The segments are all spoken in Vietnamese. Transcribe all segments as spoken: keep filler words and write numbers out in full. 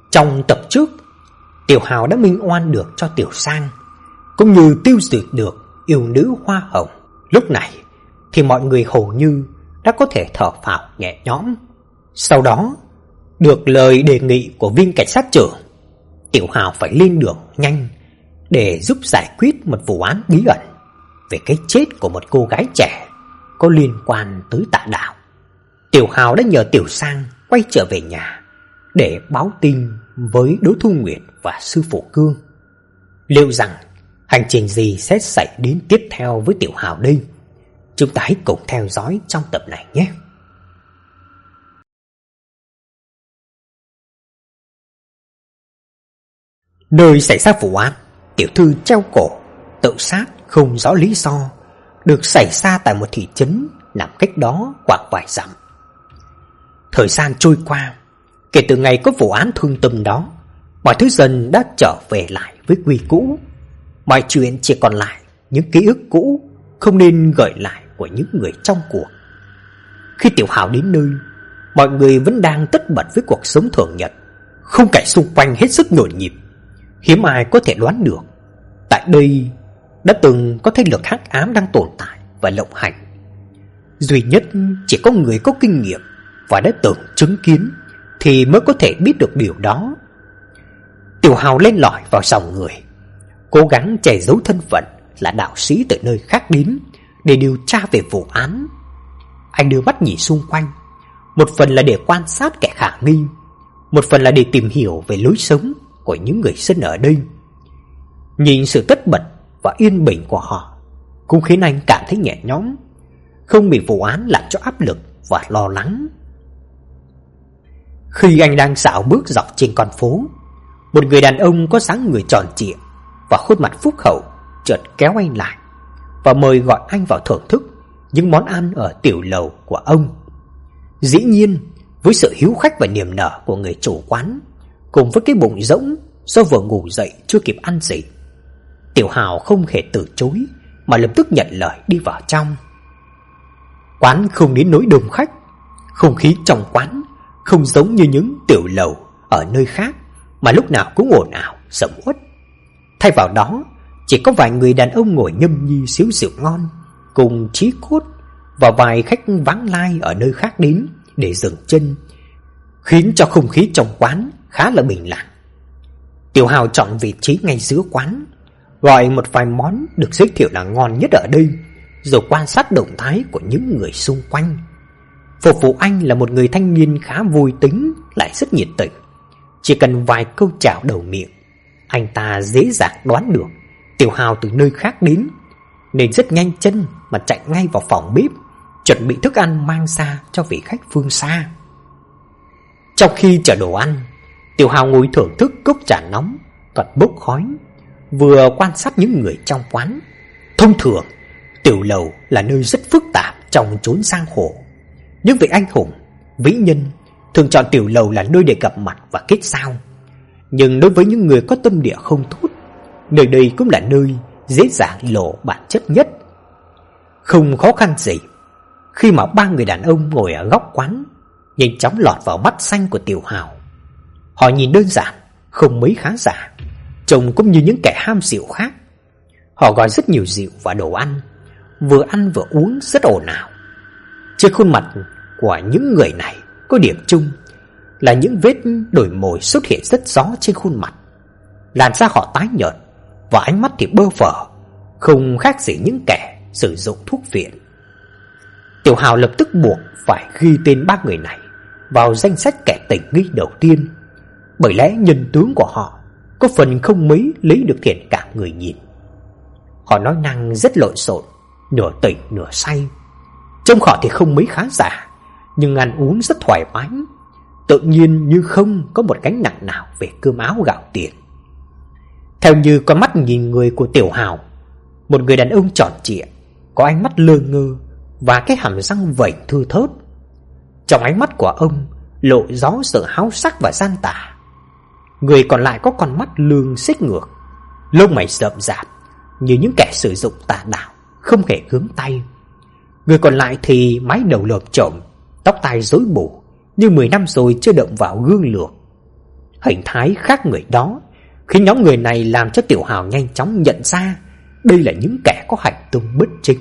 Trong tập trước, Tiểu Hào đã minh oan được cho Tiểu Sang, cũng như tiêu diệt được yêu nữ hoa hồng. Lúc này thì mọi người hầu như đã có thể thở phào nhẹ nhõm. Sau đó, được lời đề nghị của viên cảnh sát trưởng, Tiểu Hào phải lên đường nhanh để giúp giải quyết một vụ án bí ẩn về cái chết của một cô gái trẻ có liên quan tới Tạ Đào. Tiểu Hào đã nhờ Tiểu Sang quay trở về nhà để báo tin với Đỗ Thu Nguyệt và sư phụ Cương. Liệu rằng hành trình gì sẽ xảy đến tiếp theo với Tiểu Hào đây? Chúng ta hãy cùng theo dõi trong tập này nhé. Nơi xảy ra vụ án, tiểu thư treo cổ tự sát không rõ lý do được xảy ra tại một thị trấn nằm cách đó khoảng vài dặm. Thời gian trôi qua, kể từ ngày có vụ án thương tâm đó, mọi thứ dần đã trở về lại với quy cũ. Mọi chuyện chỉ còn lại những ký ức cũ không nên gợi lại của những người trong cuộc. Khi Tiểu Hào đến nơi, mọi người vẫn đang tất bật với cuộc sống thường nhật. Khung cảnh xung quanh hết sức nhộn nhịp. Hiếm ai có thể đoán được tại đây đã từng có thế lực hắc ám đang tồn tại và lộng hành. Duy nhất chỉ có người có kinh nghiệm và đã từng chứng kiến thì mới có thể biết được điều đó. Tiểu Hào lên lỏi vào dòng người, cố gắng che giấu thân phận là đạo sĩ từ nơi khác đến để điều tra về vụ án. Anh đưa mắt nhìn xung quanh, một phần là để quan sát kẻ khả nghi, một phần là để tìm hiểu về lối sống của những người dân ở đây. Nhìn sự tất bật và yên bình của họ cũng khiến anh cảm thấy nhẹ nhõm, không bị vụ án làm cho áp lực và lo lắng. Khi anh đang dạo bước dọc trên con phố, một người đàn ông có dáng người tròn trịa và khuôn mặt phúc hậu chợt kéo anh lại và mời gọi anh vào thưởng thức những món ăn ở tiểu lầu của ông. Dĩ nhiên, với sự hiếu khách và niềm nở của người chủ quán, cùng với cái bụng rỗng do vừa ngủ dậy chưa kịp ăn gì, Tiểu Hào không hề từ chối mà lập tức nhận lời đi vào trong. Quán không đến nỗi đông khách, không khí trong quán không giống như những tiểu lầu ở nơi khác mà lúc nào cũng ồn ào sầm uất. Thay vào đó, chỉ có vài người đàn ông ngồi nhâm nhi xíu rượu ngon cùng Chí Cốt và vài khách vãng lai ở nơi khác đến để dừng chân, khiến cho không khí trong quán khá là bình lặng. Tiểu Hào chọn vị trí ngay giữa quán, gọi một vài món được giới thiệu là ngon nhất ở đây, rồi quan sát động thái của những người xung quanh. Phục vụ anh là một người thanh niên khá vui tính, lại rất nhiệt tình. Chỉ cần vài câu chào đầu miệng, anh ta dễ dàng đoán được Tiểu Hào từ nơi khác đến, nên rất nhanh chân mà chạy ngay vào phòng bếp, chuẩn bị thức ăn mang ra cho vị khách phương xa. Trong khi chờ đồ ăn, Tiểu Hào ngồi thưởng thức cốc trà nóng còn bốc khói, vừa quan sát những người trong quán. Thông thường, tiểu lầu là nơi rất phức tạp trong chốn giang hồ. Những vị anh hùng, vĩ nhân thường chọn tiểu lầu là nơi để gặp mặt và kết giao. Nhưng đối với những người có tâm địa không tốt, nơi đây cũng là nơi dễ dàng lộ bản chất nhất. Không khó khăn gì, khi mà ba người đàn ông ngồi ở góc quán nhanh chóng lọt vào mắt xanh của Tiểu Hào. Họ nhìn đơn giản, không mấy khá giả, trông cũng như những kẻ ham rượu khác. Họ gọi rất nhiều rượu và đồ ăn, vừa ăn vừa uống rất ồn ào. Trên khuôn mặt của những người này có điểm chung là những vết đổi mồi xuất hiện rất rõ trên khuôn mặt. Làn da họ tái nhợt và ánh mắt thì bơ phờ, không khác gì những kẻ sử dụng thuốc viện. Tiểu Hào lập tức buộc phải ghi tên ba người này vào danh sách kẻ tình nghi đầu tiên, bởi lẽ nhân tướng của họ có phần không mấy lấy được thiện cảm người nhìn. Họ nói năng rất lộn xộn, nửa tỉnh nửa say. Trông họ thì không mấy khá giả, nhưng ăn uống rất thoải mái, tự nhiên như không có một gánh nặng nào về cơm áo gạo tiền. Theo như con mắt nhìn người của Tiểu Hào, một người đàn ông tròn trịa, có ánh mắt lơ ngơ và cái hàm răng vểnh thưa thớt. Trong ánh mắt của ông lộ rõ sự háo sắc và gian tà. Người còn lại có con mắt lương xích ngược, lông mày rậm rạp như những kẻ sử dụng tà đạo, không hề gớm tay. Người còn lại thì mái đầu lợp chộm, tóc tai rối bù, như mười năm rồi chưa động vào gương lược. Hình thái khác người đó khiến nhóm người này làm cho Tiểu Hào nhanh chóng nhận ra đây là những kẻ có hành tung bất chính.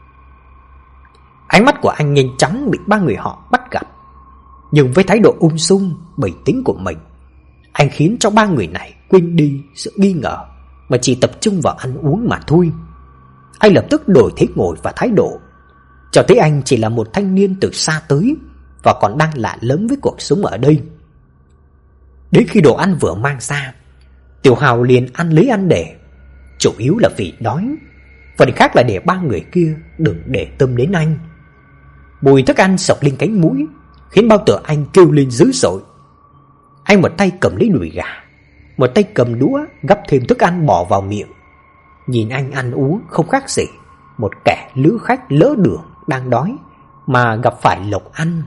Ánh mắt của anh nhanh chóng bị ba người họ bắt gặp, nhưng với thái độ ung dung, bình tĩnh của mình, anh khiến cho ba người này quên đi sự nghi ngờ mà chỉ tập trung vào ăn uống mà thôi. Anh lập tức đổi thế ngồi và thái độ, cho thấy anh chỉ là một thanh niên từ xa tới và còn đang lạ lẫm với cuộc sống ở đây. Đến khi đồ ăn vừa mang ra, Tiểu Hào liền ăn lấy ăn để, chủ yếu là vì đói, phần khác là để ba người kia đừng để tâm đến anh. Mùi thức ăn sộc lên cánh mũi khiến bao tử anh kêu lên dữ dội. Anh một tay cầm lấy đùi gà, một tay cầm đũa gắp thêm thức ăn bỏ vào miệng. Nhìn anh ăn uống không khác gì một kẻ lữ khách lỡ đường đang đói mà gặp phải lộc ăn.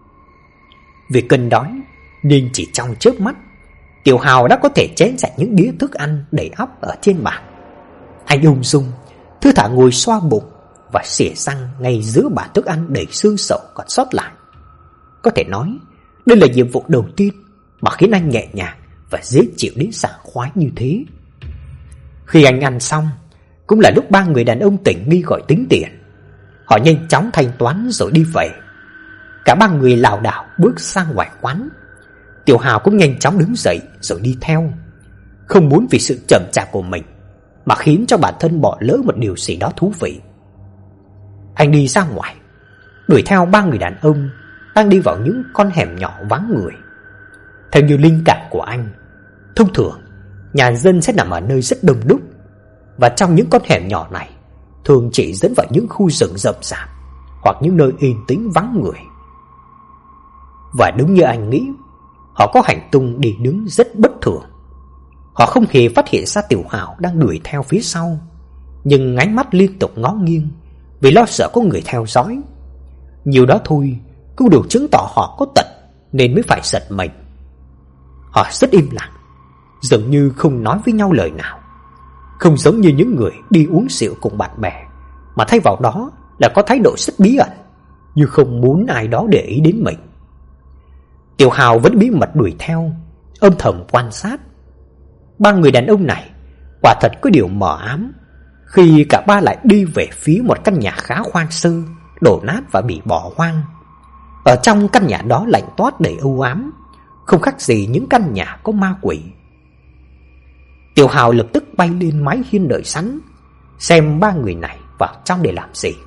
Vì cơn đói nên chỉ trong chớp mắt, Tiểu Hào đã có thể chén sạch những đĩa thức ăn đầy ắp ở trên bàn. Anh ung dung thư thả ngồi xoa bụng và xỉa răng ngay giữa bát thức ăn đầy xương sầu còn sót lại. Có thể nói đây là nhiệm vụ đầu tiên mà khiến anh nhẹ nhàng và dễ chịu đến sảng khoái như thế. Khi anh ăn xong, cũng là lúc ba người đàn ông tỉnh nghi gọi tính tiền. Họ nhanh chóng thanh toán rồi đi về. Cả ba người lảo đảo bước sang ngoài quán. Tiểu Hào cũng nhanh chóng đứng dậy rồi đi theo, không muốn vì sự chậm chạp của mình mà khiến cho bản thân bỏ lỡ một điều gì đó thú vị. Anh đi ra ngoài, đuổi theo ba người đàn ông đang đi vào những con hẻm nhỏ vắng người. Theo như linh cảm của anh, thông thường nhà dân sẽ nằm ở nơi rất đông đúc, và trong những con hẻm nhỏ này thường chỉ dẫn vào những khu rừng rậm rạp hoặc những nơi yên tĩnh vắng người. Và đúng như anh nghĩ, họ có hành tung đi đứng rất bất thường. Họ không hề phát hiện ra Tiểu Hào đang đuổi theo phía sau, nhưng ánh mắt liên tục ngó nghiêng vì lo sợ có người theo dõi. Nhiều đó thôi cũng đủ chứng tỏ họ có tật nên mới phải giật mình. Họ rất im lặng, dường như không nói với nhau lời nào, không giống như những người đi uống rượu cùng bạn bè, mà thay vào đó là có thái độ rất bí ẩn, như không muốn ai đó để ý đến mình. Tiểu Hào vẫn bí mật đuổi theo, âm thầm quan sát. Ba người đàn ông này quả thật có điều mờ ám khi cả ba lại đi về phía một căn nhà khá hoang sơ, đổ nát và bị bỏ hoang. Ở trong căn nhà đó lạnh toát đầy u ám, không khác gì những căn nhà có ma quỷ. Tiểu Hào lập tức bay lên mái hiên đợi sẵn, xem ba người này vào trong để làm gì.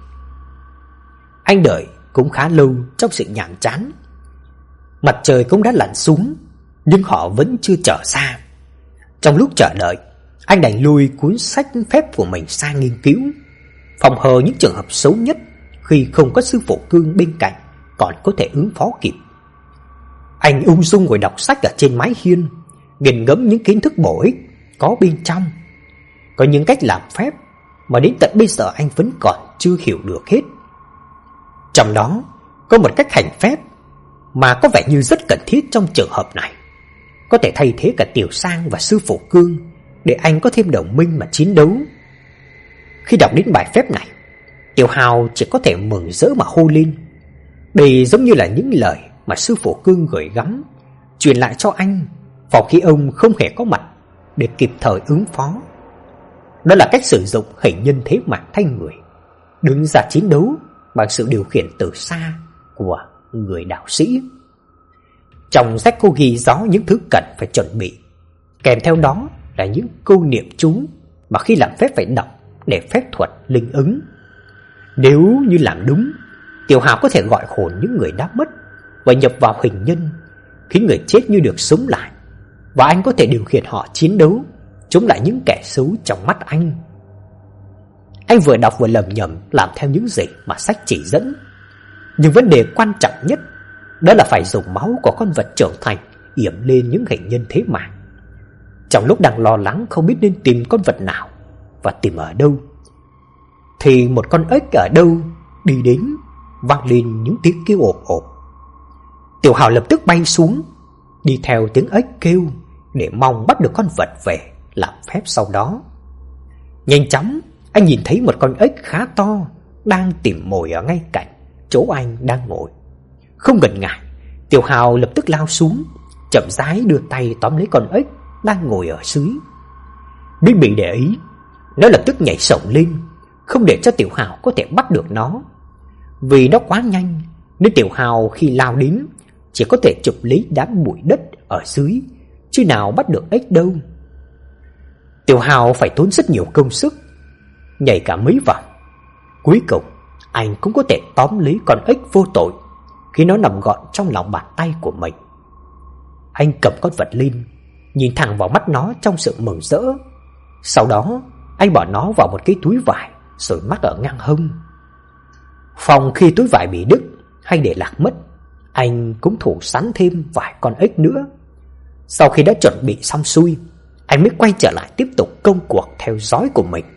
Anh đợi cũng khá lâu trong sự nhàm chán. Mặt trời cũng đã lặn xuống, nhưng họ vẫn chưa trở ra. Trong lúc chờ đợi, anh đành lùi cuốn sách phép của mình sang nghiên cứu, phòng hờ những trường hợp xấu nhất khi không có sư phụ Cương bên cạnh còn có thể ứng phó kịp. Anh ung dung ngồi đọc sách ở trên mái hiên, nghiền ngẫm những kiến thức bổ ích có bên trong. Có những cách làm phép mà đến tận bây giờ anh vẫn còn chưa hiểu được hết. Trong đó có một cách hành phép mà có vẻ như rất cần thiết trong trường hợp này, có thể thay thế cả Tiểu Sang và sư phụ Cương để anh có thêm đồng minh mà chiến đấu. Khi đọc đến bài phép này, Tiểu Hào chỉ có thể mừng rỡ mà hô lên. Đây giống như là những lời mà sư phụ Cương gửi gắm, truyền lại cho anh vào khi ông không hề có mặt để kịp thời ứng phó. Đó là cách sử dụng hình nhân thế mạng thay người, đứng ra chiến đấu bằng sự điều khiển từ xa của người đạo sĩ. Trong sách cô ghi rõ những thứ cần phải chuẩn bị, kèm theo đó là những câu niệm chú mà khi làm phép phải đọc để phép thuật linh ứng. Nếu như làm đúng, Tiểu Hào có thể gọi hồn những người đã mất và nhập vào hình nhân, khiến người chết như được sống lại, và anh có thể điều khiển họ chiến đấu chống lại những kẻ xấu trong mắt anh. Anh vừa đọc vừa lẩm nhẩm làm theo những gì mà sách chỉ dẫn. Nhưng vấn đề quan trọng nhất đó là phải dùng máu của con vật trưởng thành yểm lên những hình nhân thế mạng. Trong lúc đang lo lắng không biết nên tìm con vật nào và tìm ở đâu, thì một con ếch ở đâu đi đến, vang lên những tiếng kêu ộp ộp. Tiểu Hào lập tức bay xuống, đi theo tiếng ếch kêu để mong bắt được con vật về làm phép sau đó. Nhanh chóng, anh nhìn thấy một con ếch khá to đang tìm mồi ở ngay cạnh chỗ anh đang ngồi. Không ngần ngại, Tiểu Hào lập tức lao xuống, chậm rãi đưa tay tóm lấy con ếch đang ngồi ở dưới. Biết bị để ý, nó lập tức nhảy sổng lên, không để cho Tiểu Hào có thể bắt được nó. Vì nó quá nhanh nên Tiểu Hào khi lao đến chỉ có thể chụp lấy đám bụi đất ở dưới, chứ nào bắt được ếch đâu. Tiểu Hào phải tốn rất nhiều công sức, nhảy cả mấy vòng. Cuối cùng anh cũng có thể tóm lấy con ếch vô tội khi nó nằm gọn trong lòng bàn tay của mình. Anh cầm con vật lên, nhìn thẳng vào mắt nó trong sự mừng rỡ. Sau đó anh bỏ nó vào một cái túi vải rồi mắc ở ngang hông. Phòng khi túi vải bị đứt hay để lạc mất, anh cũng thủ sẵn thêm vài con ếch nữa. Sau khi đã chuẩn bị xong xuôi, anh mới quay trở lại tiếp tục công cuộc theo dõi của mình.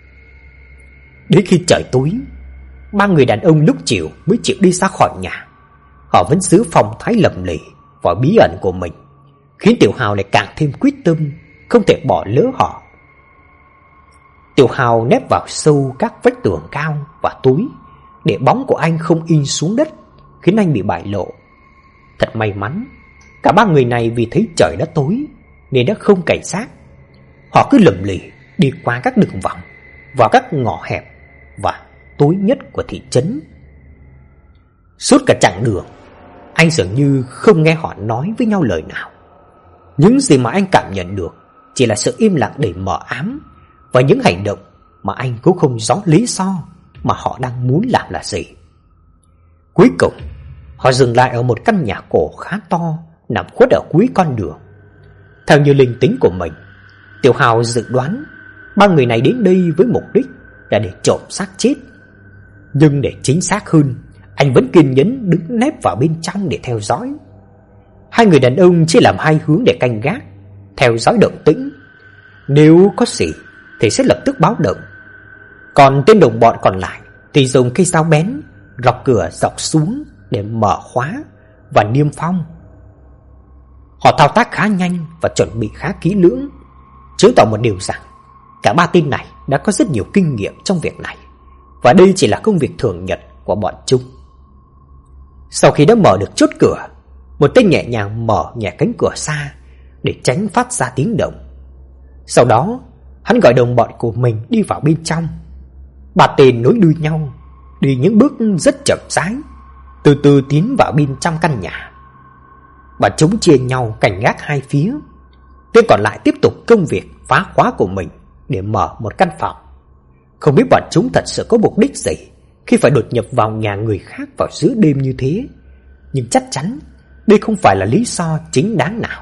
Đến khi trời tối, ba người đàn ông lúc chiều mới chịu đi ra khỏi nhà. Họ vẫn giữ phong thái lầm lì và bí ẩn của mình, khiến Tiểu Hào lại càng thêm quyết tâm không thể bỏ lỡ họ. Tiểu Hào nép vào sâu các vách tường cao và tối, để bóng của anh không in xuống đất, khiến anh bị bại lộ. Thật may mắn, cả ba người này vì thấy trời đã tối nên đã không cảnh giác. Họ cứ lầm lì đi qua các đường vòng, vào các ngõ hẹp và tối nhất của thị trấn. Suốt cả chặng đường, anh dường như không nghe họ nói với nhau lời nào. Những gì mà anh cảm nhận được chỉ là sự im lặng đầy mờ ám, và những hành động mà anh cũng không rõ lý do mà họ đang muốn làm là gì. Cuối cùng, họ dừng lại ở một căn nhà cổ khá to nằm khuất ở cuối con đường. Theo như linh tính của mình, Tiểu Hào dự đoán ba người này đến đây với mục đích là để trộm xác chết. Nhưng để chính xác hơn, anh vẫn kiên nhẫn đứng nép vào bên trong để theo dõi. Hai người đàn ông chia làm hai hướng để canh gác, theo dõi động tĩnh. Nếu có gì thì sẽ lập tức báo động. Còn tên đồng bọn còn lại thì dùng cây dao bén rọc cửa dọc xuống để mở khóa và niêm phong. Họ thao tác khá nhanh và chuẩn bị khá kỹ lưỡng, chứng tỏ một điều rằng cả ba tên này đã có rất nhiều kinh nghiệm trong việc này, và đây chỉ là công việc thường nhật của bọn chúng. Sau khi đã mở được chốt cửa, một tên nhẹ nhàng mở nhẹ cánh cửa xa để tránh phát ra tiếng động. Sau đó, hắn gọi đồng bọn của mình đi vào bên trong. Ba tên nối đuôi nhau, đi những bước rất chậm rãi, từ từ tiến vào bên trong căn nhà. Bọn chúng chia nhau cảnh gác hai phía. Tên còn lại tiếp tục công việc phá khóa của mình để mở một căn phòng. Không biết bọn chúng thật sự có mục đích gì khi phải đột nhập vào nhà người khác vào giữa đêm như thế, nhưng chắc chắn đây không phải là lý do chính đáng nào.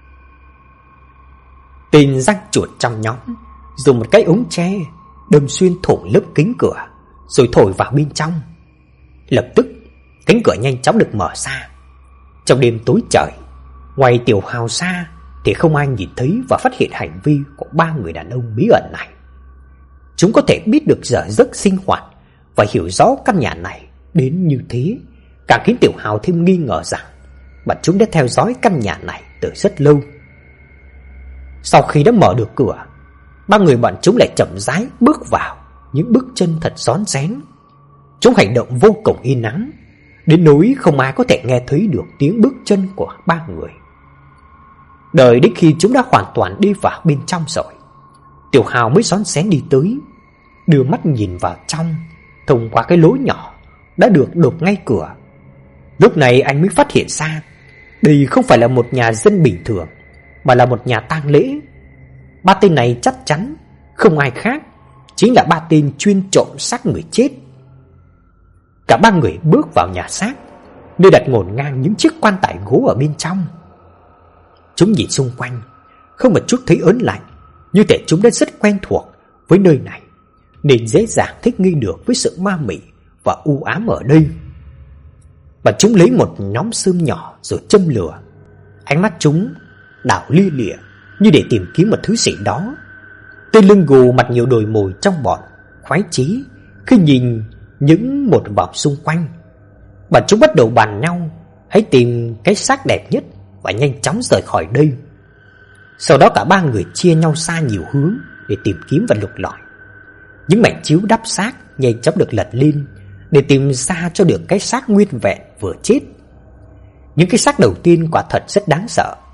Tên răng chuột trong nhóm dùng một cái ống tre đâm xuyên thủng lớp kính cửa, rồi thổi vào bên trong. Lập tức cánh cửa nhanh chóng được mở ra. Trong đêm tối trời, ngoài Tiểu Hào ra thì không ai nhìn thấy và phát hiện hành vi của ba người đàn ông bí ẩn này. Chúng có thể biết được giờ giấc sinh hoạt và hiểu rõ căn nhà này đến như thế, càng khiến Tiểu Hào thêm nghi ngờ rằng bọn chúng đã theo dõi căn nhà này từ rất lâu. Sau khi đã mở được cửa, ba người bọn chúng lại chậm rãi bước vào, những bước chân thật rón rén. Chúng hành động vô cùng yên ắng, đến nỗi không ai có thể nghe thấy được tiếng bước chân của ba người. Đợi đến khi chúng đã hoàn toàn đi vào bên trong rồi, Tiểu Hào mới rón rén đi tới, đưa mắt nhìn vào trong thông qua cái lối nhỏ đã được đục ngay cửa. Lúc này anh mới phát hiện ra đây không phải là một nhà dân bình thường, mà là một nhà tang lễ. Ba tên này chắc chắn không ai khác, chính là ba tên chuyên trộm xác người chết. Cả ba người bước vào nhà xác, nơi đặt ngổn ngang những chiếc quan tài gỗ ở bên trong. Chúng nhìn xung quanh, không một chút thấy ớn lạnh, như thể chúng đã rất quen thuộc với nơi này, nên dễ dàng thích nghi được với sự ma mị và u ám ở đây. Và chúng lấy một nhóm sơm nhỏ rồi châm lửa. Ánh mắt chúng đảo lia lịa như để tìm kiếm một thứ gì đó. Tên lưng gù mặt nhiều đồi mồi trong bọn khoái chí khi nhìn những một vòng xung quanh. Bọn chúng bắt đầu bàn nhau hãy tìm cái xác đẹp nhất và nhanh chóng rời khỏi đây. Sau đó cả ba người chia nhau ra nhiều hướng để tìm kiếm và lục lọi. Những mảnh chiếu đắp xác nhanh chóng được lật lên để tìm ra cho được cái xác nguyên vẹn vừa chết. Những cái xác đầu tiên quả thật rất đáng sợ.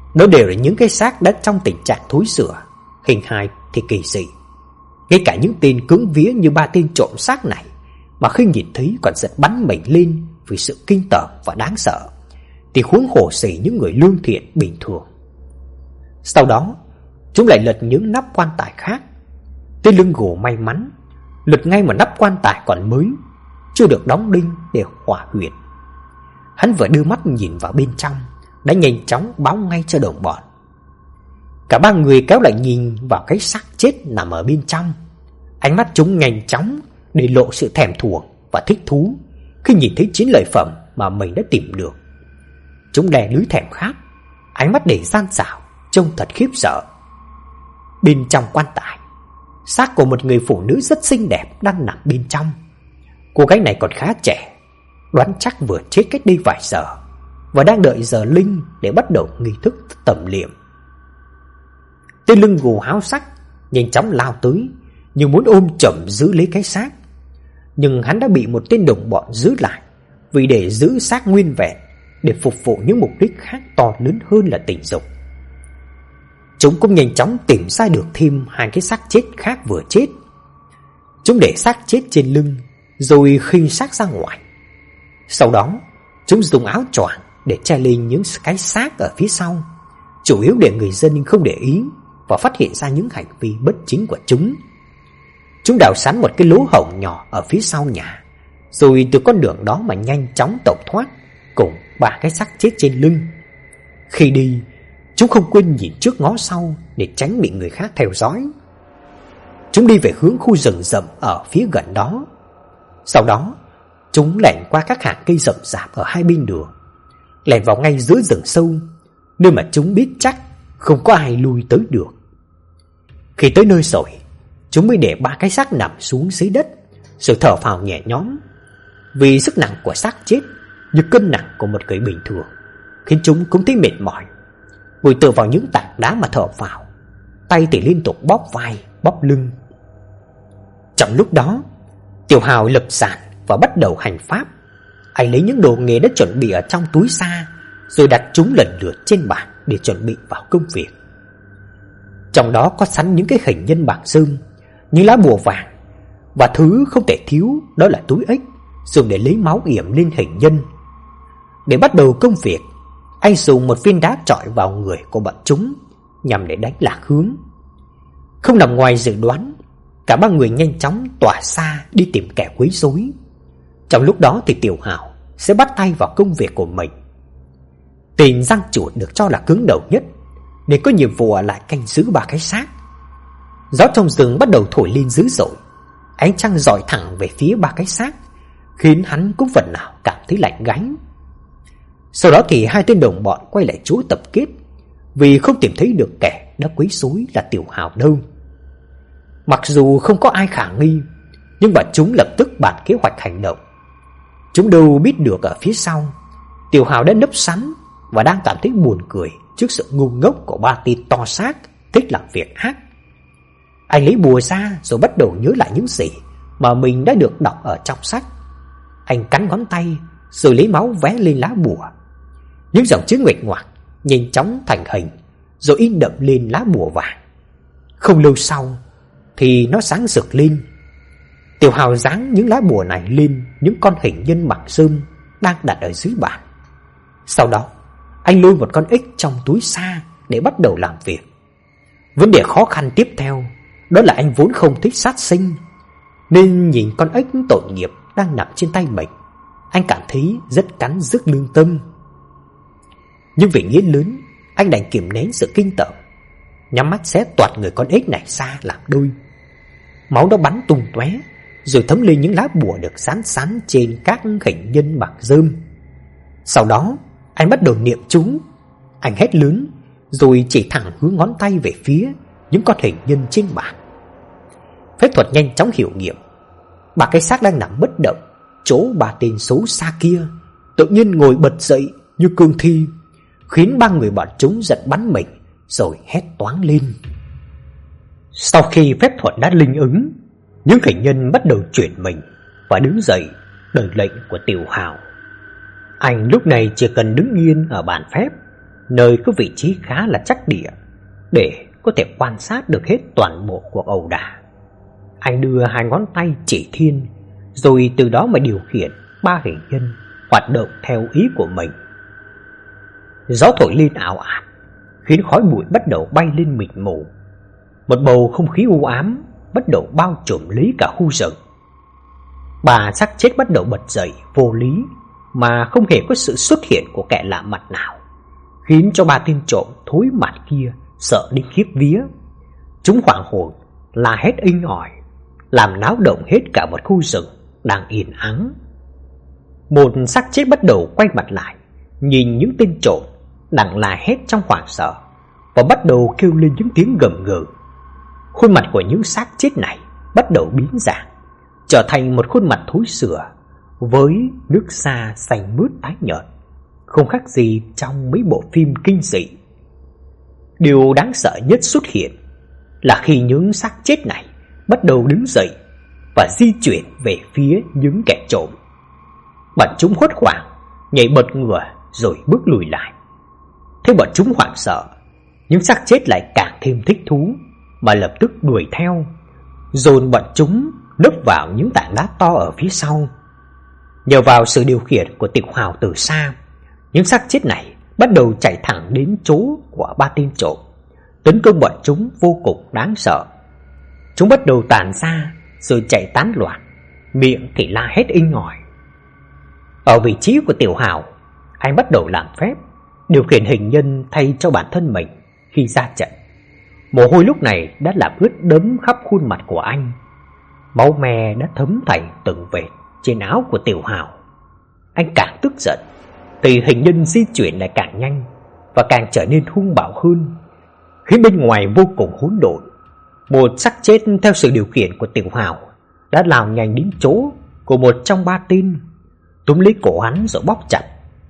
Đó đều là những cái xác đã trong tình trạng thối rữa, hình hài thì kỳ dị. Ngay cả những tên cứng vía như ba tên trộm xác này mà khi nhìn thấy còn giật bắn mình lên vì sự kinh tởm và đáng sợ, thì huống hồ gì những người lương thiện bình thường. Sau đó, chúng lại lật những nắp quan tài khác. Tên lưng gù may mắn lật ngay một nắp quan tài còn mới, chưa được đóng đinh để hỏa huyệt. Hắn vừa đưa mắt nhìn vào bên trong, đã nhanh chóng báo ngay cho đồng bọn. Cả ba người kéo lại nhìn vào cái xác chết nằm ở bên trong. Ánh mắt chúng nhanh chóng để lộ sự thèm thuồng và thích thú khi nhìn thấy chiến lợi phẩm mà mình đã tìm được. Chúng đè lưới thèm khát, ánh mắt để gian xảo, trông thật khiếp sợ. Bên trong quan tài, xác của một người phụ nữ rất xinh đẹp đang nằm bên trong. Cô gái này còn khá trẻ, đoán chắc vừa chết cách đây vài giờ và đang đợi giờ linh để bắt đầu nghi thức tẩm liệm. Tên lưng gù háo sắc nhanh chóng lao tới, như muốn ôm chầm giữ lấy cái xác. Nhưng hắn đã bị một tên đồng bọn giữ lại, vì để giữ xác nguyên vẹn, để phục vụ những mục đích khác to lớn hơn là tình dục. Chúng cũng nhanh chóng tìm ra được thêm hai cái xác chết khác vừa chết. Chúng để xác chết trên lưng, rồi khinh xác ra ngoài. Sau đó, chúng dùng áo choàng để che lên những cái xác ở phía sau, chủ yếu để người dân không để ý và phát hiện ra những hành vi bất chính của chúng. Chúng đào sẵn một cái lỗ hổng nhỏ ở phía sau nhà, rồi từ con đường đó mà nhanh chóng tẩu thoát cùng ba cái xác chết trên lưng. Khi đi, chúng không quên nhìn trước ngó sau để tránh bị người khác theo dõi. Chúng đi về hướng khu rừng rậm ở phía gần đó. Sau đó, chúng lẻn qua các hàng cây rậm rạp ở hai bên đường, lẻn vào ngay giữa rừng sâu, nơi mà chúng biết chắc không có ai lui tới được. Khi tới nơi rồi, chúng mới để ba cái xác nằm xuống dưới đất, rồi thở phào nhẹ nhõm. Vì sức nặng của xác chết như cân nặng của một người bình thường, khiến chúng cũng thấy mệt mỏi, ngồi tựa vào những tảng đá mà thở phào, tay thì liên tục bóp vai, bóp lưng. Trong lúc đó, Tiểu Hào lập sàn và bắt đầu hành pháp. Anh lấy những đồ nghề đã chuẩn bị ở trong túi xa, rồi đặt chúng lần lượt trên bàn để chuẩn bị vào công việc. Trong đó có sẵn những cái hình nhân bảng rơm, những lá bùa vàng, và thứ không thể thiếu đó là túi ếch dùng để lấy máu yểm lên hình nhân. Để bắt đầu công việc, anh dùng một viên đá chọi vào người của bọn chúng nhằm để đánh lạc hướng. Không nằm ngoài dự đoán, cả ba người nhanh chóng tỏa xa đi tìm kẻ quấy rối. Trong lúc đó thì Tiểu Hào sẽ bắt tay vào công việc của mình. Tên răng chuột được cho là cứng đầu nhất, nên có nhiệm vụ ở lại canh giữ ba cái xác. Gió trong rừng bắt đầu thổi lên dữ dội, ánh trăng rọi thẳng về phía ba cái xác, khiến hắn cũng phần nào cảm thấy lạnh gáy. Sau đó thì hai tên đồng bọn quay lại chỗ tập kết, vì không tìm thấy được kẻ đã quấy rối là Tiểu Hào đâu. Mặc dù không có ai khả nghi, nhưng bọn chúng lập tức bàn kế hoạch hành động. Chúng đâu biết được ở phía sau, Tiểu Hào đã nấp sẵn và đang cảm thấy buồn cười trước sự ngu ngốc của ba tên to xác thích làm việc ác. Anh lấy bùa ra rồi bắt đầu nhớ lại những gì mà mình đã được đọc ở trong sách. Anh cắn ngón tay rồi lấy máu vẽ lên lá bùa. Những dòng chữ nguệch ngoạc nhanh chóng thành hình, rồi in đậm lên lá bùa vàng. Không lâu sau thì nó sáng rực lên. Tiểu Hào giáng những lá bùa này lên những con hình nhân bằng rơm đang đặt ở dưới bàn. Sau đó, anh lôi một con ếch trong túi xa để bắt đầu làm việc. Vấn đề khó khăn tiếp theo đó là anh vốn không thích sát sinh, nên nhìn con ếch tội nghiệp đang nằm trên tay mình, anh cảm thấy rất cắn rứt lương tâm. Nhưng vì nghĩa lớn, anh đành kiềm nén sự kinh tởm, nhắm mắt xé toạc người con ếch này ra làm đôi. Máu đó bắn tung tóe, rồi thấm lên những lá bùa được dán sán trên các hình nhân bằng rơm. Sau đó, anh bắt đầu niệm chú. Anh hét lớn, rồi chỉ thẳng hướng ngón tay về phía những con hình nhân trên bàn. Phép thuật nhanh chóng hiệu nghiệm. Ba cái xác đang nằm bất động chỗ ba tên xấu xa kia tự nhiên ngồi bật dậy như cương thi, khiến ba người bọn chúng giật bắn mình rồi hét toáng lên. Sau khi phép thuật đã linh ứng, những hình nhân bắt đầu chuyển mình và đứng dậy đợi lệnh của Tiểu Hào. Anh lúc này chỉ cần đứng yên ở bàn phép, nơi có vị trí khá là chắc địa để có thể quan sát được hết toàn bộ cuộc ẩu đả. Anh đưa hai ngón tay chỉ thiên, rồi từ đó mà điều khiển ba hình nhân hoạt động theo ý của mình. Gió thổi lên ảo ạt, khiến khói bụi bắt đầu bay lên mịt mù. Một bầu không khí u ám bắt đầu bao trùm lấy cả khu rừng. Bà xác chết bắt đầu bật dậy vô lý mà không hề có sự xuất hiện của kẻ lạ mặt nào, khiến cho ba tên trộm thối mặt kia sợ đến khiếp vía. Chúng hoảng hồn la hét inh ỏi, làm náo động hết cả một khu rừng đang yên ắng. Một xác chết bắt đầu quay mặt lại, nhìn những tên trộm đang la hét trong hoảng sợ, và bắt đầu kêu lên những tiếng gầm gừ. Khuôn mặt của những xác chết này bắt đầu biến dạng, trở thành một khuôn mặt thối rữa với nước da xanh mướt tái nhợt, không khác gì trong mấy bộ phim kinh dị. Điều đáng sợ nhất xuất hiện là khi những xác chết này bắt đầu đứng dậy và di chuyển về phía những kẻ trộm. Bọn chúng hốt hoảng nhảy bật ngửa rồi bước lùi lại. Thế bọn chúng hoảng sợ, những xác chết lại càng thêm thích thú mà lập tức đuổi theo, dồn bọn chúng nấp vào những tảng đá to ở phía sau. Nhờ vào sự điều khiển của Tiểu Hào từ xa, những xác chết này bắt đầu chạy thẳng đến chỗ của ba tên trộm, tấn công bọn chúng vô cùng đáng sợ. Chúng bắt đầu tản ra rồi chạy tán loạn, miệng thì la hét inh ỏi. Ở vị trí của Tiểu Hào, anh bắt đầu làm phép điều khiển hình nhân thay cho bản thân mình khi ra trận. Mồ hôi lúc này đã làm ướt đẫm khắp khuôn mặt của anh. Máu me đã thấm thành từng vệt trên áo của Tiểu Hào. Anh càng tức giận thì hình nhân di chuyển lại càng nhanh và càng trở nên hung bạo hơn, khiến bên ngoài vô cùng hỗn độn. Một xác chết theo sự điều khiển của Tiểu Hào đã lao nhanh đến chỗ của một trong ba tên, túm lấy cổ hắn rồi bóp chặt.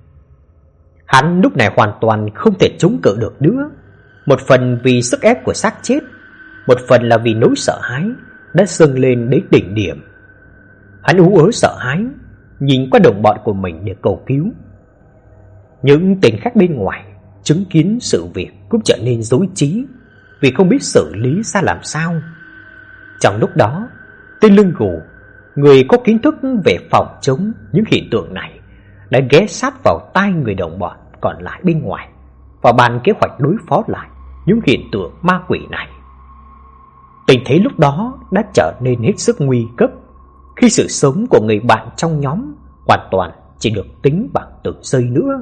Hắn lúc này hoàn toàn không thể chống cự được nữa, một phần vì sức ép của xác chết, một phần là vì nỗi sợ hãi đã dâng lên đến đỉnh điểm. Hắn ú ớ sợ hãi, nhìn qua đồng bọn của mình để cầu cứu. Những tên khác bên ngoài chứng kiến sự việc cũng trở nên rối trí vì không biết xử lý ra làm sao. Trong lúc đó, tên lưng gù, người có kiến thức về phòng chống những hiện tượng này, đã ghé sát vào tai người đồng bọn còn lại bên ngoài và bàn kế hoạch đối phó lại những hiện tượng ma quỷ này. Tình thế lúc đó đã trở nên hết sức nguy cấp, khi sự sống của người bạn trong nhóm hoàn toàn chỉ được tính bằng từng giây nữa.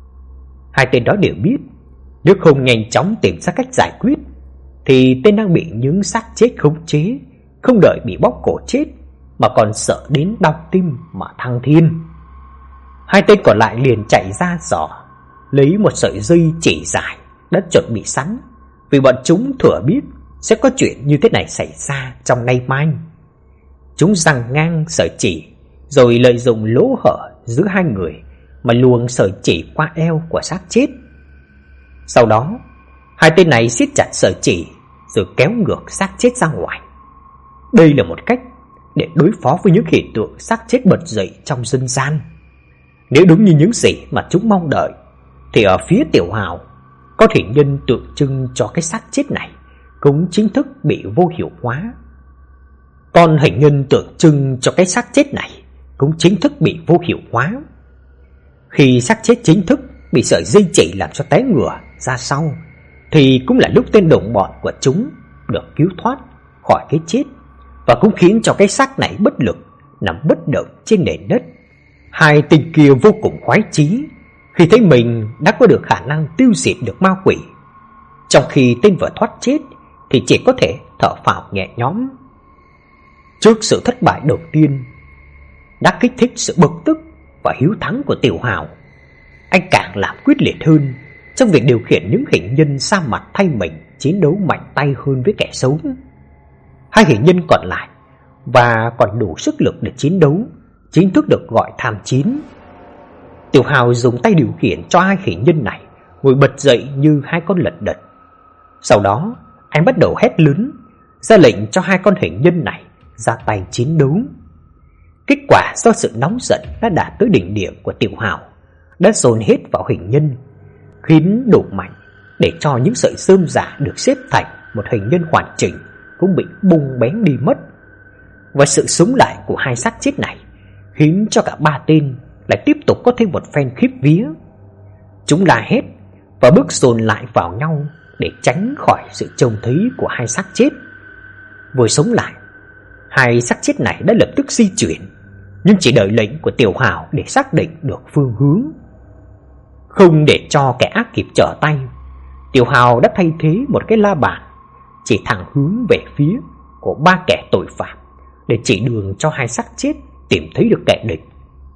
Hai tên đó đều biết nếu không nhanh chóng tìm ra cách giải quyết thì tên đang bị những xác chết khống chế, không đợi bị bóp cổ chết mà còn sợ đến đau tim mà thăng thiên. Hai tên còn lại liền chạy ra giỏ, lấy một sợi dây chỉ dài đã chuẩn bị sẵn, vì bọn chúng thừa biết sẽ có chuyện như thế này xảy ra trong nay mai. Chúng giằng ngang sợi chỉ, rồi lợi dụng lỗ hở giữa hai người mà luồn sợi chỉ qua eo của xác chết. Sau đó, hai tên này siết chặt sợi chỉ rồi kéo ngược xác chết ra ngoài. Đây là một cách để đối phó với những hiện tượng xác chết bật dậy trong dân gian. Nếu đúng như những gì mà chúng mong đợi, thì ở phía Tiểu Hào, có hình nhân tượng trưng cho cái xác chết này cũng chính thức bị vô hiệu hóa. Còn hình nhân tượng trưng cho cái xác chết này cũng chính thức bị vô hiệu hóa. Khi xác chết chính thức bị sợi dây chỉ làm cho té ngửa ra sau, thì cũng là lúc tên đồng bọn của chúng được cứu thoát khỏi cái chết, và cũng khiến cho cái xác này bất lực nằm bất động trên nền đất. Hai tên kia vô cùng khoái chí khi thấy mình đã có được khả năng tiêu diệt được ma quỷ, trong khi tên vừa thoát chết thì chỉ có thể thở phào nhẹ nhõm. Trước sự thất bại đầu tiên đã kích thích sự bực tức và hiếu thắng của Tiểu Hào, anh càng làm quyết liệt hơn trong việc điều khiển những hình nhân sa mặt thay mình chiến đấu mạnh tay hơn với kẻ xấu. Hai hình nhân còn lại và còn đủ sức lực để chiến đấu chính thức được gọi tham chiến. Tiểu Hào dùng tay điều khiển cho hai hình nhân này ngồi bật dậy như hai con lật đật. Sau đó anh bắt đầu hét lớn, ra lệnh cho hai con hình nhân này ra tay chiến đấu. Kết quả do sự nóng giận đã đạt tới đỉnh điểm của Tiểu Hào đã dồn hết vào hình nhân, khiến đủ mạnh để cho những sợi rơm rả được xếp thành một hình nhân hoàn chỉnh cũng bị bung bén đi mất. Và sự sống lại của hai xác chết này khiến cho cả ba tên lại tiếp tục có thêm một phen khiếp vía. Chúng la hét và bước dồn lại vào nhau để tránh khỏi sự trông thấy của hai xác chết. Vừa sống lại, hai xác chết này đã lập tức di chuyển, nhưng chỉ đợi lệnh của Tiểu Hào để xác định được phương hướng. Không để cho kẻ ác kịp trở tay, Tiểu Hào đã thay thế một cái la bàn chỉ thẳng hướng về phía của ba kẻ tội phạm để chỉ đường cho hai xác chết tìm thấy được kẻ địch.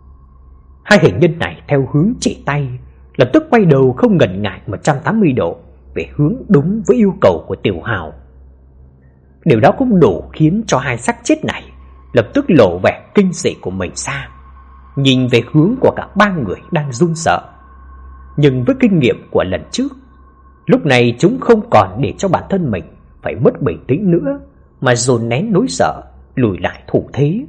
Hai hình nhân này theo hướng chỉ tay lập tức quay đầu không ngần ngại một trăm tám mươi độ về hướng đúng với yêu cầu của Tiểu Hào. Điều đó cũng đủ khiến cho hai xác chết này lập tức lộ vẻ kinh dị của mình ra, nhìn về hướng của cả ba người đang run sợ. Nhưng với kinh nghiệm của lần trước, lúc này chúng không còn để cho bản thân mình phải mất bình tĩnh nữa, mà dồn nén nỗi sợ lùi lại thủ thế.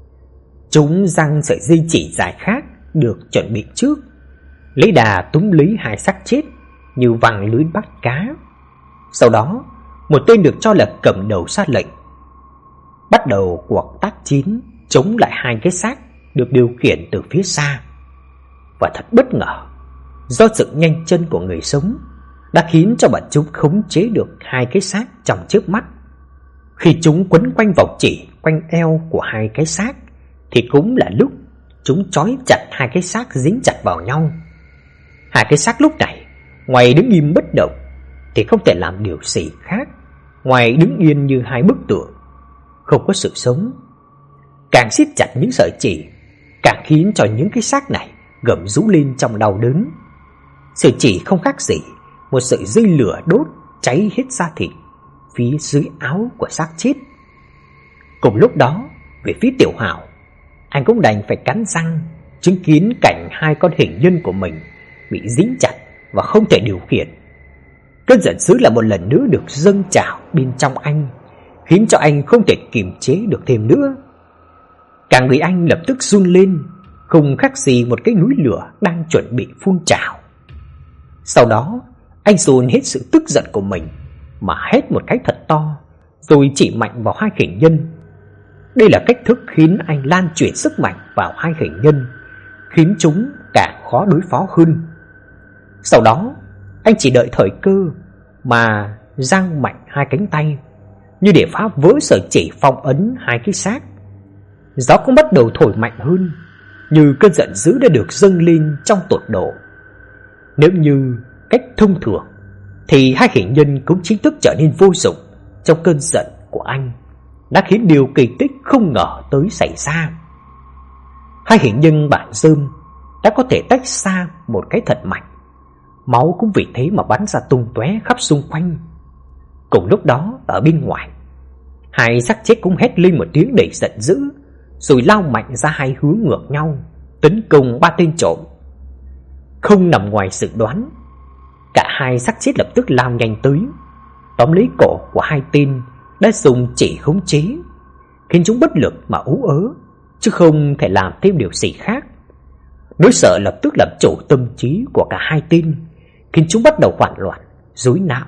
Chúng giăng sợi dây chỉ dài khác được chuẩn bị trước, lấy đà túm lấy hai xác chết như vằng lưới bắt cá. Sau đó, một tên được cho là cầm đầu ra lệnh bắt đầu cuộc tác chiến chống lại hai cái xác được điều khiển từ phía xa. Và thật bất ngờ, do sự nhanh chân của người sống đã khiến cho bọn chúng khống chế được hai cái xác trong chớp mắt. Khi chúng quấn quanh vòng chỉ quanh eo của hai cái xác thì cũng là lúc chúng trói chặt hai cái xác dính chặt vào nhau. Hai cái xác lúc này ngoài đứng im bất động thì không thể làm điều gì khác ngoài đứng yên như hai bức tượng, không có sự sống. Càng siết chặt những sợi chỉ, càng khiến cho những cái xác này gầm rú lên trong đau đớn. Sợi chỉ không khác gì một sợi dây lửa đốt cháy hết da thịt phía dưới áo của xác chết. Cùng lúc đó, về phía Tiểu Hào, anh cũng đành phải cắn răng chứng kiến cảnh hai con hình nhân của mình bị dính chặt và không thể điều khiển. Cơn giận dữ là một lần nữa được dâng trào bên trong anh, khiến cho anh không thể kiềm chế được thêm nữa. Cả người anh lập tức run lên, không khác gì một cái núi lửa đang chuẩn bị phun trào. Sau đó, anh dồn hết sự tức giận của mình mà hét một cái thật to, rồi chỉ mạnh vào hai hình nhân. Đây là cách thức khiến anh lan truyền sức mạnh vào hai hình nhân, khiến chúng càng khó đối phó hơn. Sau đó, anh chỉ đợi thời cơ mà giang mạnh hai cánh tay, như để phá vỡ sợi chỉ phong ấn hai cái xác. Gió cũng bắt đầu thổi mạnh hơn, như cơn giận dữ đã được dâng lên trong tột độ. Nếu như cách thông thường thì hai hình nhân cũng chính thức trở nên vô dụng trong cơn giận của anh, đã khiến điều kỳ tích không ngờ tới xảy ra. Hai hình nhân bản rơm đã có thể tách xa một cái thật mạnh, máu cũng vì thế mà bắn ra tung tóe khắp xung quanh. Cùng lúc đó, ở bên ngoài, hai xác chết cũng hét lên một tiếng đầy giận dữ, rồi lao mạnh ra hai hướng ngược nhau, tấn công ba tên trộm. Không nằm ngoài dự đoán, cả hai xác chết lập tức lao nhanh tới, tóm lấy cổ của hai tên đã dùng chỉ khống chế, khiến chúng bất lực mà ú ớ, chứ không thể làm thêm điều gì khác. Nỗi sợ lập tức làm chủ tâm trí của cả hai tên, khiến chúng bắt đầu hoảng loạn, rối não.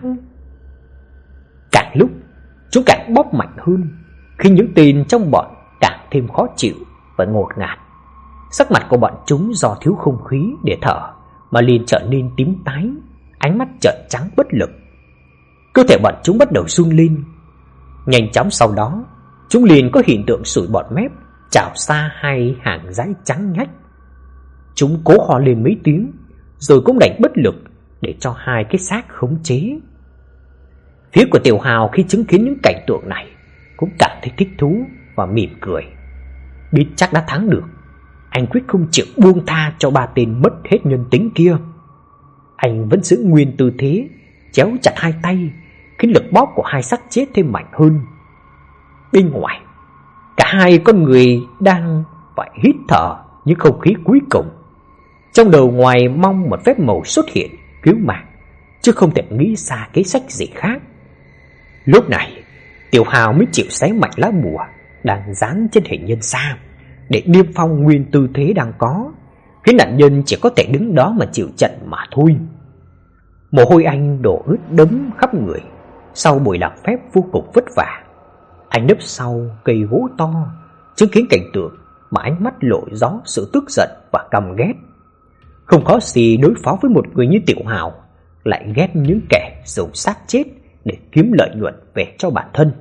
Càng lúc, chúng càng bóp mạnh hơn, khi những tên trong bọn càng thêm khó chịu và ngột ngạt. Sắc mặt của bọn chúng do thiếu không khí để thở mà liền trở nên tím tái, ánh mắt trợn trắng bất lực. Cơ thể bọn chúng bắt đầu run lên. Nhanh chóng sau đó, chúng liền có hiện tượng sủi bọt mép trào xa hai hàng dãi trắng nhách. Chúng cố ho lên mấy tiếng, rồi cũng đành bất lực để cho hai cái xác khống chế. Phía của Tiểu Hào khi chứng kiến những cảnh tượng này cũng cảm thấy thích thú và mỉm cười. Biết chắc đã thắng được, anh quyết không chịu buông tha cho ba tên mất hết nhân tính kia. Anh vẫn giữ nguyên tư thế, chéo chặt hai tay, khiến lực bóp của hai xác chết thêm mạnh hơn. Bên ngoài, cả hai con người đang phải hít thở những không khí cuối cùng. Trong đầu ngoài mong một phép màu xuất hiện cứu mạng, chứ không thể nghĩ ra kế sách gì khác. Lúc này, Tiểu Hào mới chịu xé mạnh lá bùa đang dán trên hình nhân ra, để niêm phong nguyên tư thế đang có, khiến nạn nhân chỉ có thể đứng đó mà chịu trận mà thôi. Mồ hôi anh đổ ướt đẫm khắp người sau buổi làm phép vô cùng vất vả. Anh nấp sau cây gỗ to, chứng kiến cảnh tượng mà ánh mắt lộ rõ sự tức giận và căm ghét. Không có gì đối phó với một người như Tiểu Hào lại ghét những kẻ dùng xác chết để kiếm lợi nhuận về cho bản thân.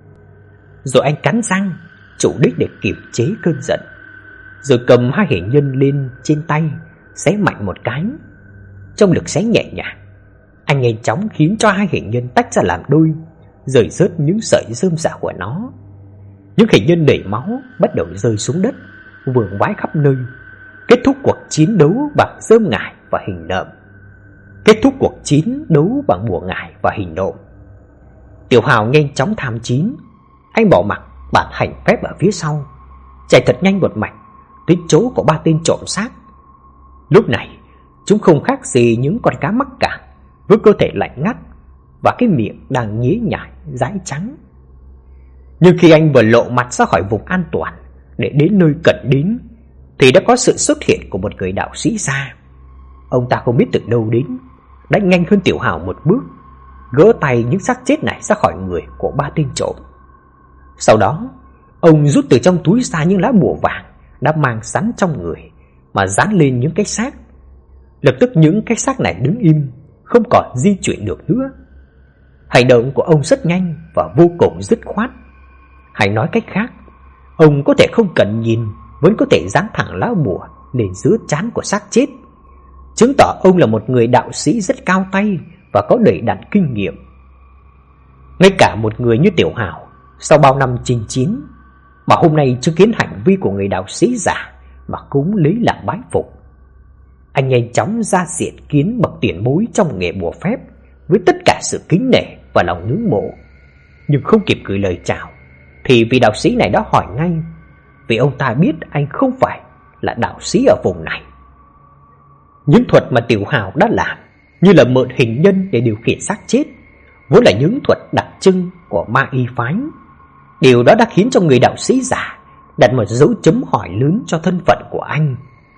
Rồi anh cắn răng, chủ đích để kiềm chế cơn giận, rồi cầm hai hình nhân lên trên tay, xé mạnh một cái. Trong lực xé nhẹ nhàng, anh nhanh chóng khiến cho hai hình nhân tách ra làm đôi, rời rớt những sợi rơm rạ của nó. Những hình nhân đầy máu bắt đầu rơi xuống đất, vương vãi khắp nơi. Kết thúc cuộc chiến đấu bằng rơm ngải và hình nộm. Kết thúc cuộc chiến đấu bằng bùa ngải và hình nộm. Tiểu Hào nhanh chóng tham chiến. Anh bỏ mặc bản hành phép ở phía sau, chạy thật nhanh một mạch tới chỗ của ba tên trộm xác. Lúc này chúng không khác gì những con cá mắc cạn, với cơ thể lạnh ngắt và cái miệng đang nhí nhại dãi trắng. Nhưng khi anh vừa lộ mặt ra khỏi vùng an toàn để đến nơi cần đến, thì đã có sự xuất hiện của một người đạo sĩ xa. Ông ta không biết từ đâu đến, đã nhanh hơn Tiểu Hào một bước, gỡ tay những xác chết này ra khỏi người của ba tên trộm. Sau đó, ông rút từ trong túi ra những lá bùa vàng đã mang sẵn trong người mà dán lên những cái xác. Lập tức những cái xác này đứng im, không còn di chuyển được nữa. Hành động của ông rất nhanh và vô cùng dứt khoát. Hay nói cách khác, ông có thể không cần nhìn vẫn có thể dán thẳng lá bùa lên giữa trán của xác chết, chứng tỏ ông là một người đạo sĩ rất cao tay và có đầy đặn kinh nghiệm. Ngay cả một người như Tiểu Hào, sau bao năm chinh chiến mà hôm nay chứng kiến hành vi của người đạo sĩ giả mà cũng lấy làm bái phục. Anh nhanh chóng ra diện kiến bậc tiền bối trong nghề bùa phép với tất cả sự kính nể và lòng ngưỡng mộ. Nhưng không kịp gửi lời chào thì vị đạo sĩ này đã hỏi ngay, vì ông ta biết anh không phải là đạo sĩ ở vùng này. Những thuật mà Tiểu Hào đã làm, như là mượn hình nhân để điều khiển xác chết, vốn là những thuật đặc trưng của ma y phái. Điều đó đã khiến cho người đạo sĩ giả đặt một dấu chấm hỏi lớn cho thân phận của anh.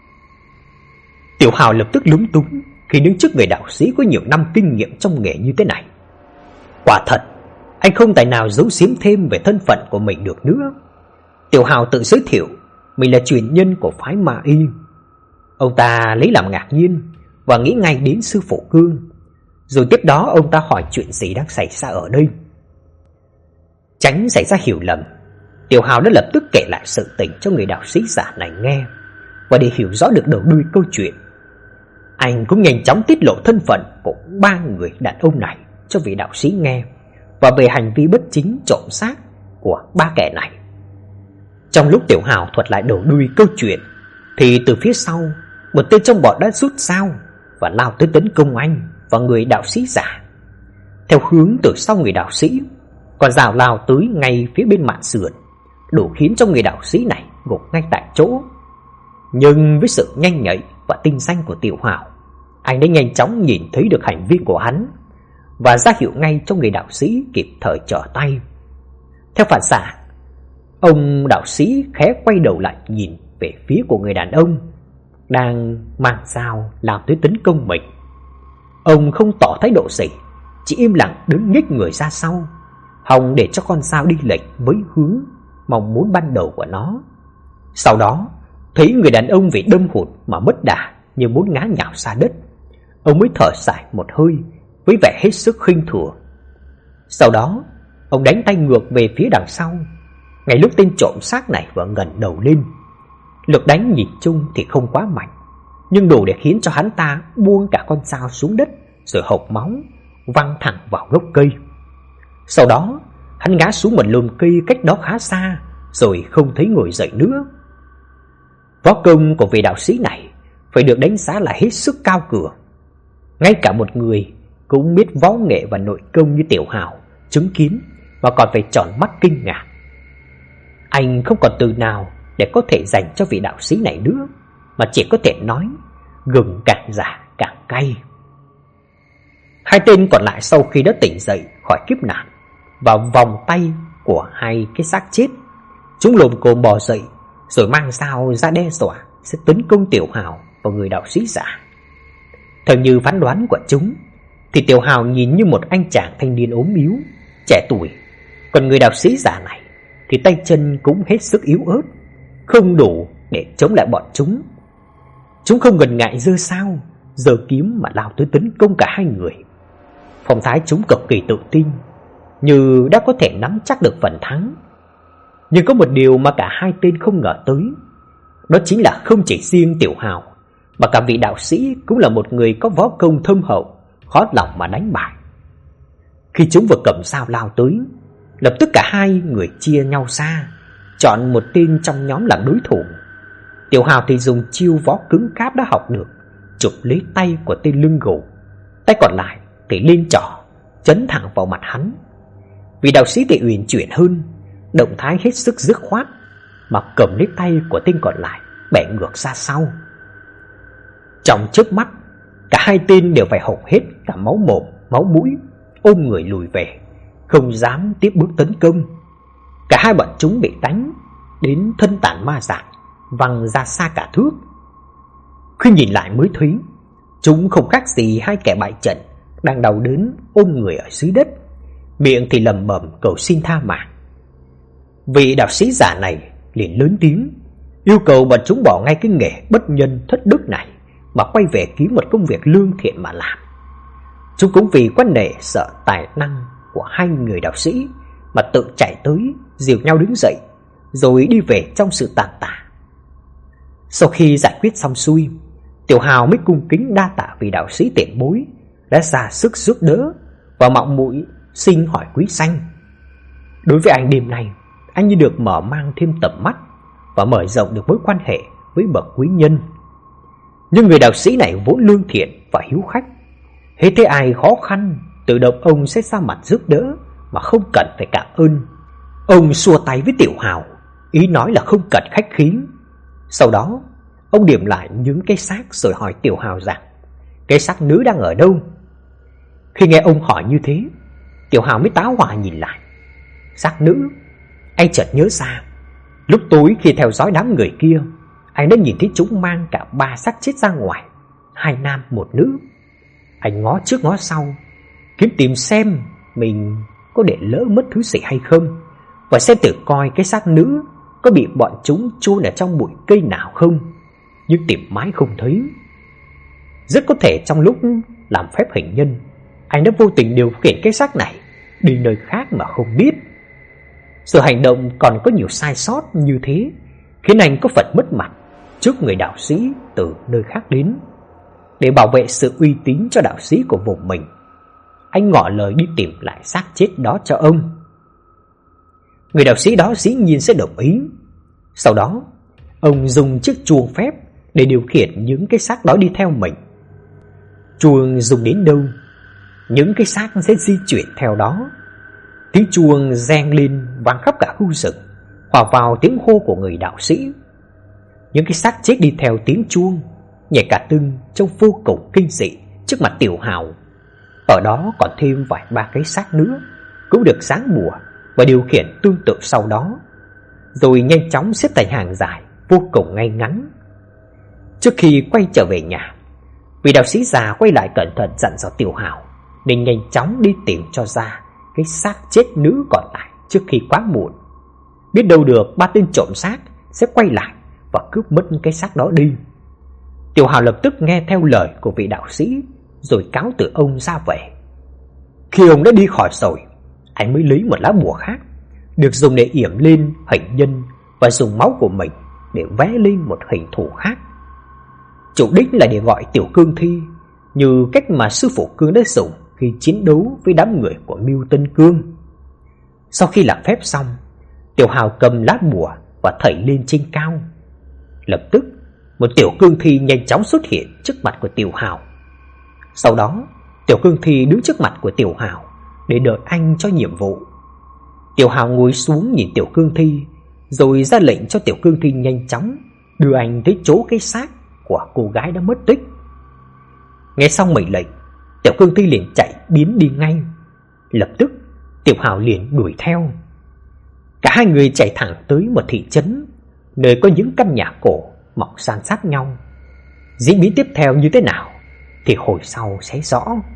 Tiểu Hào lập tức lúng túng khi đứng trước người đạo sĩ có nhiều năm kinh nghiệm trong nghề như thế này. Quả thật, anh không tài nào giấu giếm thêm về thân phận của mình được nữa. Tiểu Hào tự giới thiệu mình là truyền nhân của phái ma y. Ông ta lấy làm ngạc nhiên và nghĩ ngay đến sư phụ Cương. Rồi tiếp đó ông ta hỏi chuyện gì đang xảy ra ở đây. Tránh xảy ra hiểu lầm, Tiểu Hào đã lập tức kể lại sự tình cho người đạo sĩ giả này nghe. Và để hiểu rõ được đầu đuôi câu chuyện, anh cũng nhanh chóng tiết lộ thân phận của ba người đàn ông này cho vị đạo sĩ nghe, và về hành vi bất chính trộm xác của ba kẻ này. Trong lúc Tiểu Hào thuật lại đầu đuôi câu chuyện thì từ phía sau, một tên trong bọn đã rút dao và lao tới tấn công anh và người đạo sĩ giả. Theo hướng từ sau người đạo sĩ, còn dao lao tới ngay phía bên mạn sườn, đủ khiến cho người đạo sĩ này gục ngay tại chỗ. Nhưng với sự nhanh nhạy và tinh danh của Tiểu Hào, anh đã nhanh chóng nhìn thấy được hành vi của hắn và ra hiệu ngay cho người đạo sĩ kịp thời trở tay. Theo phản xạ, ông đạo sĩ khẽ quay đầu lại nhìn về phía của người đàn ông đang mang dao lao tới tấn công mình. Ông không tỏ thái độ gì, chỉ im lặng đứng nhích người ra sau, hòng để cho con dao đi lệch với hướng mong muốn ban đầu của nó. Sau đó, thấy người đàn ông vì đâm hụt mà mất đà như muốn ngã nhào ra đất, ông mới thở dài một hơi với vẻ hết sức khinh thường. Sau đó, ông đánh tay ngược về phía đằng sau, ngay lúc tên trộm xác này vừa ngẩng đầu lên. Lực đánh nhìn chung thì không quá mạnh, nhưng đủ để khiến cho hắn ta buông cả con dao xuống đất, rồi hộc máu văng thẳng vào gốc cây. Sau đó, hắn ngã xuống một lùm cây cách đó khá xa, rồi không thấy ngồi dậy nữa. Võ công của vị đạo sĩ này phải được đánh giá là hết sức cao cường. Ngay cả một người cũng biết võ nghệ và nội công như Tiểu Hào chứng kiến và còn phải tròn mắt kinh ngạc. Anh không còn từ nào để có thể dành cho vị đạo sĩ này nữa, mà chỉ có thể nói gừng càng già càng cay. Hai tên còn lại sau khi đã tỉnh dậy khỏi kiếp nạn, vào vòng tay của hai cái xác chết, chúng lồm cồm bò dậy, rồi mang dao ra đe dọa sẽ tấn công Tiểu Hào và người đạo sĩ giả. Theo như phán đoán của chúng, thì Tiểu Hào nhìn như một anh chàng thanh niên ốm yếu, trẻ tuổi. Còn người đạo sĩ già này thì tay chân cũng hết sức yếu ớt, không đủ để chống lại bọn chúng. Chúng không ngần ngại giơ sao, giơ kiếm mà lao tới tấn công cả hai người. Phong thái chúng cực kỳ tự tin, như đã có thể nắm chắc được phần thắng. Nhưng có một điều mà cả hai tên không ngờ tới, đó chính là không chỉ riêng Tiểu Hào, mà cả vị đạo sĩ cũng là một người có võ công thâm hậu, khó lòng mà đánh bại. Khi chúng vừa cầm dao lao tới, lập tức cả hai người chia nhau ra, chọn một tên trong nhóm làm đối thủ. Tiểu Hào thì dùng chiêu võ cứng cáp đã học được, chụp lấy tay của tên lưng gù, tay còn lại thì lên trỏ, chấn thẳng vào mặt hắn. Vị đạo sĩ thì uyển chuyển hơn, động thái hết sức dứt khoát, mà cầm lấy tay của tên còn lại bẻ ngược ra sau. Trong chớp mắt, cả hai tên đều phải hộc hết cả máu mồm, máu mũi, ôm người lùi về, không dám tiếp bước tấn công. Cả hai bọn chúng bị đánh đến thân tàn ma dại, văng ra xa cả thước. Khi nhìn lại mới thấy, chúng không khác gì hai kẻ bại trận đang đau đớn ôm người ở dưới đất, miệng thì lẩm bẩm cầu xin tha mạng. Vị đạo sĩ già này liền lớn tiếng yêu cầu bọn chúng bỏ ngay cái nghề bất nhân thất đức này, mà quay về kiếm một công việc lương thiện mà làm. Chúng cũng vì quan nể sợ tài năng của hai người đạo sĩ mà tự chạy tới dìu nhau đứng dậy, rồi đi về trong sự tàn tạ. Sau khi giải quyết xong xuôi, Tiểu Hào mới cung kính đa tạ vị đạo sĩ tiền bối đã ra sức giúp đỡ, và mạo muội xin hỏi quý sanh. Đối với anh đêm nay, anh như được mở mang thêm tầm mắt và mở rộng được mối quan hệ với bậc quý nhân. Nhưng người đạo sĩ này vốn lương thiện và hiếu khách, hễ thấy ai khó khăn, tự động ông sẽ ra mặt giúp đỡ mà không cần phải cảm ơn. Ông xua tay với Tiểu Hào, ý nói là không cần khách khí. Sau đó, ông điểm lại những cái xác rồi hỏi Tiểu Hào rằng cái xác nữ đang ở đâu. Khi nghe ông hỏi như thế, Tiểu Hào mới táo hỏa nhìn lại. Xác nữ? Anh chợt nhớ ra, lúc tối khi theo dõi đám người kia, anh đã nhìn thấy chúng mang cả ba xác chết ra ngoài, hai nam một nữ. Anh ngó trước ngó sau, kiếm tìm xem mình có để lỡ mất thứ gì hay không, và xem thử coi cái xác nữ có bị bọn chúng chôn ở trong bụi cây nào không. Nhưng tìm mãi không thấy. Rất có thể trong lúc làm phép hình nhân, anh đã vô tình điều khiển cái xác này đi nơi khác mà không biết. Sự hành động còn có nhiều sai sót như thế khiến anh có phần mất mặt trước người đạo sĩ từ nơi khác đến. Để bảo vệ sự uy tín cho đạo sĩ của vùng mình, anh ngỏ lời đi tìm lại xác chết đó cho ông. Người đạo sĩ đó dĩ nhiên sẽ đồng ý. Sau đó, ông dùng chiếc chuông phép để điều khiển những cái xác đó đi theo mình. Chuông dùng đến đâu, những cái xác sẽ di chuyển theo đó. Tiếng chuông reng lên vang khắp cả khu rừng, hòa vào tiếng hô của người đạo sĩ. Những cái xác chết đi theo tiếng chuông, nhảy cả tưng trông vô cùng kinh dị trước mặt Tiểu Hào. Ở đó còn thêm vài ba cái xác nữa, cũng được sáng bùa và điều khiển tương tự sau đó, rồi nhanh chóng xếp thành hàng dài vô cùng ngay ngắn. Trước khi quay trở về nhà, vị đạo sĩ già quay lại cẩn thận dặn dò Tiểu Hào nên nhanh chóng đi tìm cho ra cái xác chết nữ còn lại trước khi quá muộn. Biết đâu được ba tên trộm xác sẽ quay lại và cướp mất cái xác đó đi. Tiểu Hào lập tức nghe theo lời của vị đạo sĩ, rồi cáo từ ông ra về. Khi ông đã đi khỏi rồi, anh mới lấy một lá bùa khác, được dùng để yểm lên hình nhân, và dùng máu của mình để vẽ lên một hình thù khác. Chủ đích là để gọi Tiểu Cương Thi, như cách mà sư phụ Cương đã dùng khi chiến đấu với đám người của Mưu Tân Cương. Sau khi làm phép xong, Tiểu Hào cầm lá bùa và thảy lên trên cao. Lập tức, một Tiểu Cương Thi nhanh chóng xuất hiện trước mặt của Tiểu Hào. Sau đó, Tiểu Cương Thi đứng trước mặt của Tiểu Hào để đợi anh cho nhiệm vụ. Tiểu Hào ngồi xuống nhìn Tiểu Cương Thi, rồi ra lệnh cho Tiểu Cương Thi nhanh chóng đưa anh tới chỗ cái xác của cô gái đã mất tích. Nghe xong mệnh lệnh, Tiểu Cương Thi liền chạy biến đi ngay. Lập tức, Tiểu Hào liền đuổi theo. Cả hai người chạy thẳng tới một thị trấn, nơi có những căn nhà cổ mọc san sát nhau. Diễn biến tiếp theo như thế nào thì hồi sau sẽ rõ.